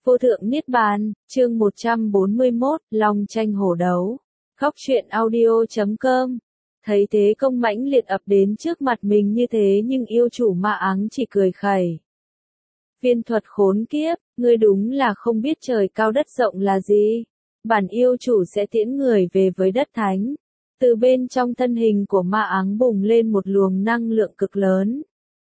Vô thượng Niết Bàn, chương 141, Long tranh hổ đấu. Góc truyện audio.com. Thấy thế công mãnh liệt ập đến trước mặt mình như thế nhưng yêu chủ Ma Áng chỉ cười khẩy. Viên thuật khốn kiếp, ngươi đúng là không biết trời cao đất rộng là gì. Bản yêu chủ sẽ tiễn người về với đất thánh. Từ bên trong thân hình của Ma Áng bùng lên một luồng năng lượng cực lớn.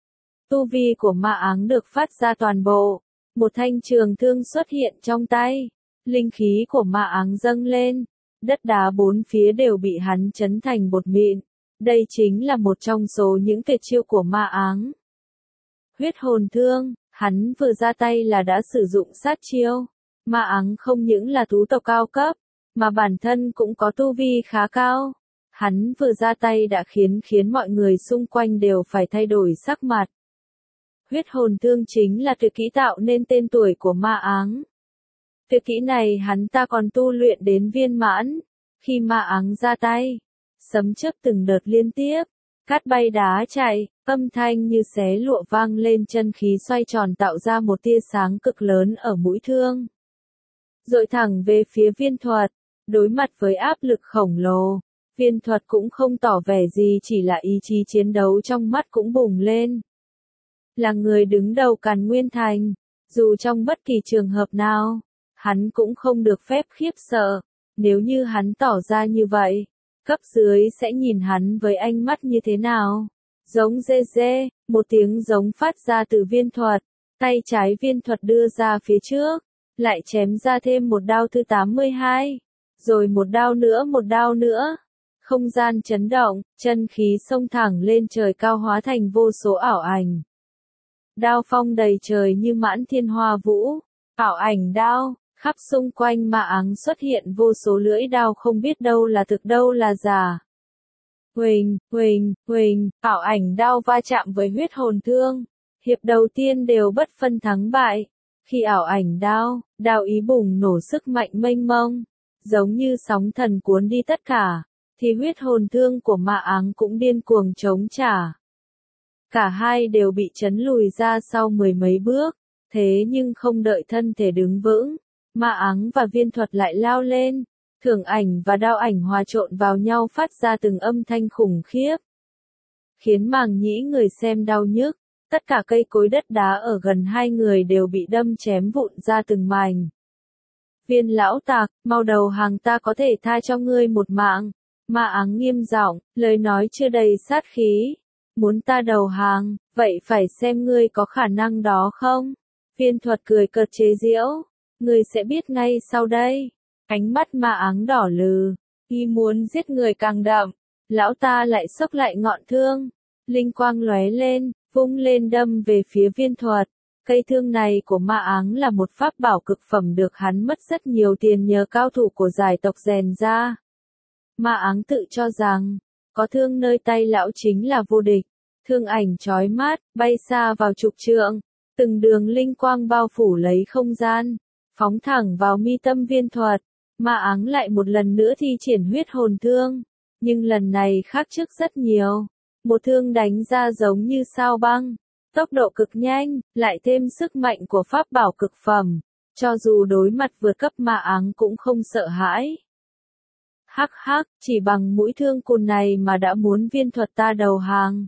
Tu vi của Ma Áng được phát ra toàn bộ. Một thanh trường thương xuất hiện trong tay. Linh khí của Ma Áng dâng lên. Đất đá bốn phía đều bị hắn chấn thành bột mịn. Đây chính là một trong số những tuyệt chiêu của Ma Áng. Huyết hồn thương, hắn vừa ra tay là đã sử dụng sát chiêu. Ma Áng không những là thú tộc cao cấp, mà bản thân cũng có tu vi khá cao. Hắn vừa ra tay đã khiến mọi người xung quanh đều phải thay đổi sắc mặt. Huyết hồn thương chính là tuyệt kỹ tạo nên tên tuổi của Ma Áng. Tuyệt kỹ này hắn ta còn tu luyện đến viên mãn. Khi Ma Áng ra tay, sấm chớp từng đợt liên tiếp, cát bay đá chạy, âm thanh như xé lụa vang lên, chân khí xoay tròn tạo ra một tia sáng cực lớn ở mũi thương. Dội thẳng về phía Viên Thuật, đối mặt với áp lực khổng lồ, Viên Thuật cũng không tỏ vẻ gì, chỉ là ý chí chiến đấu trong mắt cũng bùng lên. Là người đứng đầu Càn Nguyên Thành, dù trong bất kỳ trường hợp nào, hắn cũng không được phép khiếp sợ. Nếu như hắn tỏ ra như vậy, cấp dưới sẽ nhìn hắn với ánh mắt như thế nào? Giống dê dê, một tiếng giống phát ra từ Viên Thuật, tay trái Viên Thuật đưa ra phía trước, lại chém ra thêm một đao thứ 82, rồi một đao nữa. Không gian chấn động, chân khí xông thẳng lên trời cao hóa thành vô số ảo ảnh. Đao phong đầy trời như mãn thiên hoa vũ, ảo ảnh đao. Khắp xung quanh Ma Áng xuất hiện vô số lưỡi đao không biết đâu là thực đâu là giả. Huỳnh, huỳnh, huỳnh, ảo ảnh đao va chạm với huyết hồn thương. Hiệp đầu tiên đều bất phân thắng bại. Khi ảo ảnh đao ý bùng nổ sức mạnh mênh mông, giống như sóng thần cuốn đi tất cả, thì huyết hồn thương của Ma Áng cũng điên cuồng chống trả. Cả hai đều bị chấn lùi ra sau mười mấy bước, thế nhưng không đợi thân thể đứng vững. Ma Áng và Viên Thuật lại lao lên, thường ảnh và đao ảnh hòa trộn vào nhau phát ra từng âm thanh khủng khiếp, khiến màng nhĩ người xem đau nhức. Tất cả cây cối đất đá ở gần hai người đều bị đâm chém vụn ra từng mảnh. Viên lão tặc, mau đầu hàng, ta có thể tha cho ngươi một mạng. Ma Áng nghiêm giọng, lời nói chưa đầy sát khí. Muốn ta đầu hàng, vậy phải xem ngươi có khả năng đó không? Viên Thuật cười cợt chế giễu. Ngươi sẽ biết ngay sau đây. Ánh mắt Ma Áng đỏ lừ, ý muốn giết người càng đậm. Lão ta lại xốc lại ngọn thương, linh quang lóe lên, vung lên đâm về phía Viên Thuật. Cây thương này của Ma Áng là một pháp bảo cực phẩm được hắn mất rất nhiều tiền nhờ cao thủ của giải tộc rèn ra. Ma Áng tự cho rằng, có thương nơi tay lão chính là vô địch. Thương ảnh chói mắt, bay xa vào chục trượng, từng đường linh quang bao phủ lấy không gian, phóng thẳng vào mi tâm Viên Thuật. Ma Áng lại một lần nữa thi triển huyết hồn thương, nhưng lần này khác trước rất nhiều. Một thương đánh ra giống như sao băng, tốc độ cực nhanh, lại thêm sức mạnh của pháp bảo cực phẩm, cho dù đối mặt vượt cấp Ma Áng cũng không sợ hãi. Hắc hắc, chỉ bằng mũi thương cùn này mà đã muốn Viên Thuật ta đầu hàng.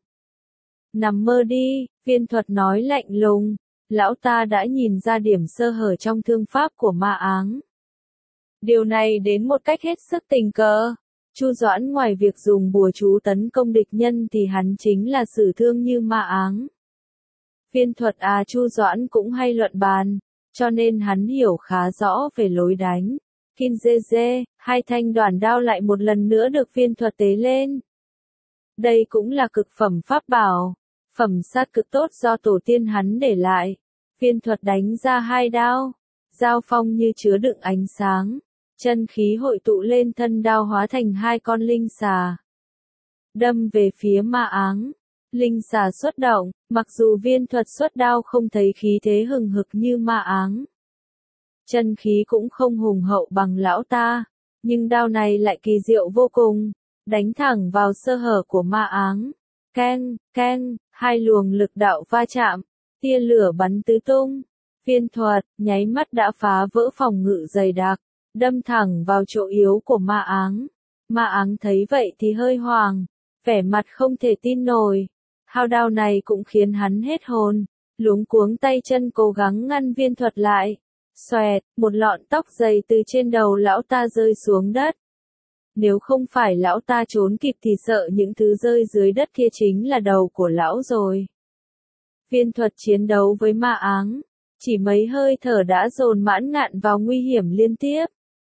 Nằm mơ đi, Viên Thuật nói lạnh lùng. Lão ta đã nhìn ra điểm sơ hở trong thương pháp của Ma Áng. Điều này đến một cách hết sức tình cờ. Chu Doãn ngoài việc dùng bùa chú tấn công địch nhân thì hắn chính là sử thương như Ma Áng. Viên Thuật Chu Doãn cũng hay luận bàn, cho nên hắn hiểu khá rõ về lối đánh. Kim dê dê, hai thanh đoản đao lại một lần nữa được Viên Thuật tế lên. Đây cũng là cực phẩm pháp bảo, phẩm sát cực tốt do tổ tiên hắn để lại. Viên Thuật đánh ra hai đao, dao phong như chứa đựng ánh sáng, chân khí hội tụ lên thân đao hóa thành hai con linh xà, đâm về phía Ma Áng. Linh xà xuất động, mặc dù Viên Thuật xuất đao không thấy khí thế hừng hực như Ma Áng, chân khí cũng không hùng hậu bằng lão ta, nhưng đao này lại kỳ diệu vô cùng, đánh thẳng vào sơ hở của Ma Áng. Keng, keng, hai luồng lực đạo va chạm, tia lửa bắn tứ tung, Viên thuật, nháy mắt đã phá vỡ phòng ngự dày đặc, đâm thẳng vào chỗ yếu của Ma Áng. Ma Áng thấy vậy thì hơi hoảng, vẻ mặt không thể tin nổi. Hao đao này cũng khiến hắn hết hồn, luống cuống tay chân cố gắng ngăn viên thuật lại. Xoẹt, một lọn tóc dày từ trên đầu lão ta rơi xuống đất. Nếu không phải lão ta trốn kịp thì sợ những thứ rơi dưới đất kia chính là đầu của lão rồi. Viên thuật chiến đấu với Ma Áng, chỉ mấy hơi thở đã dồn Mãn Ngạn vào nguy hiểm liên tiếp.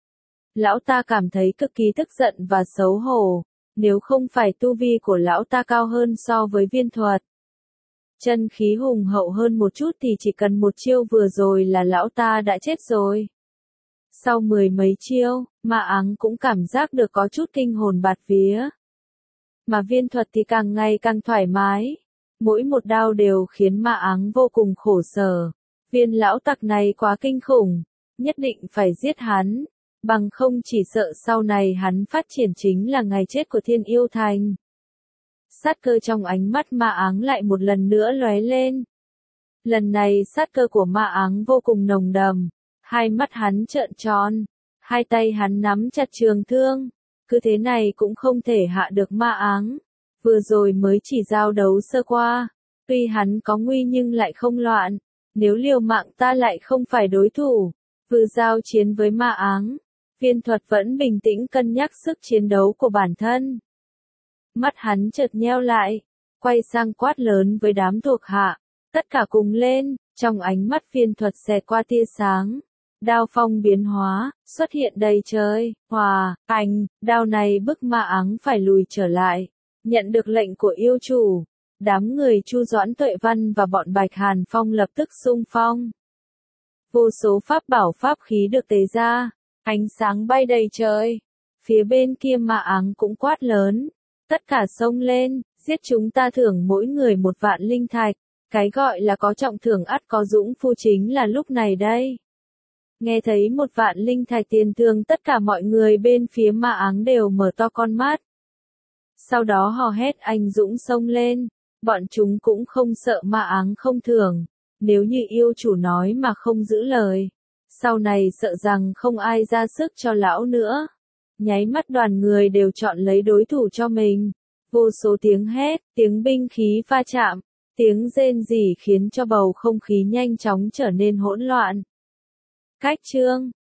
Lão ta cảm thấy cực kỳ tức giận và xấu hổ, nếu không phải tu vi của lão ta cao hơn so với viên thuật, chân khí hùng hậu hơn một chút thì chỉ cần một chiêu vừa rồi là lão ta đã chết rồi. Sau mười mấy chiêu, Ma Áng cũng cảm giác được có chút kinh hồn bạt vía. Mà viên thuật thì càng ngày càng thoải mái. Mỗi một đao đều khiến Ma Áng vô cùng khổ sở. Viên lão tặc này quá kinh khủng, nhất định phải giết hắn, bằng không chỉ sợ sau này hắn phát triển chính là ngày chết của Thiên Yêu Thành. Sát cơ trong ánh mắt Ma Áng lại một lần nữa lóe lên. Lần này sát cơ của Ma Áng vô cùng nồng đậm, hai mắt hắn trợn tròn, hai tay hắn nắm chặt trường thương, cứ thế này cũng không thể hạ được Ma Áng. Vừa rồi mới chỉ giao đấu sơ qua, tuy hắn có nguy nhưng lại không loạn, nếu liều mạng ta lại không phải đối thủ. Vừa giao chiến với Ma Áng, viên thuật vẫn bình tĩnh cân nhắc sức chiến đấu của bản thân. Mắt hắn chợt nheo lại, quay sang quát lớn với đám thuộc hạ, tất cả cùng lên. Trong ánh mắt viên thuật xẹt qua tia sáng, đao phong biến hóa, xuất hiện đầy trời, ảnh, đao này bức Ma Áng phải lùi trở lại. Nhận được lệnh của yêu chủ, đám người Chu Doãn Tuệ Văn và bọn Bạch Hàn Phong lập tức xung phong. Vô số pháp bảo pháp khí được tế ra, ánh sáng bay đầy trời. Phía bên kia Ma Áng cũng quát lớn, tất cả xông lên, giết chúng ta thưởng mỗi người 1.000 linh thạch. Cái gọi là có trọng thưởng ắt có dũng phu chính là lúc này đây. Nghe thấy 1.000 linh thạch tiền thưởng, tất cả mọi người bên phía Ma Áng đều mở to con mắt. Sau đó hò hét anh dũng xông lên, bọn chúng cũng không sợ Ma Áng không thưởng, nếu như yêu chủ nói mà không giữ lời, sau này sợ rằng không ai ra sức cho lão nữa. Nháy mắt đoàn người đều chọn lấy đối thủ cho mình, vô số tiếng hét, tiếng binh khí va chạm, tiếng rên rỉ khiến cho bầu không khí nhanh chóng trở nên hỗn loạn. Cách chương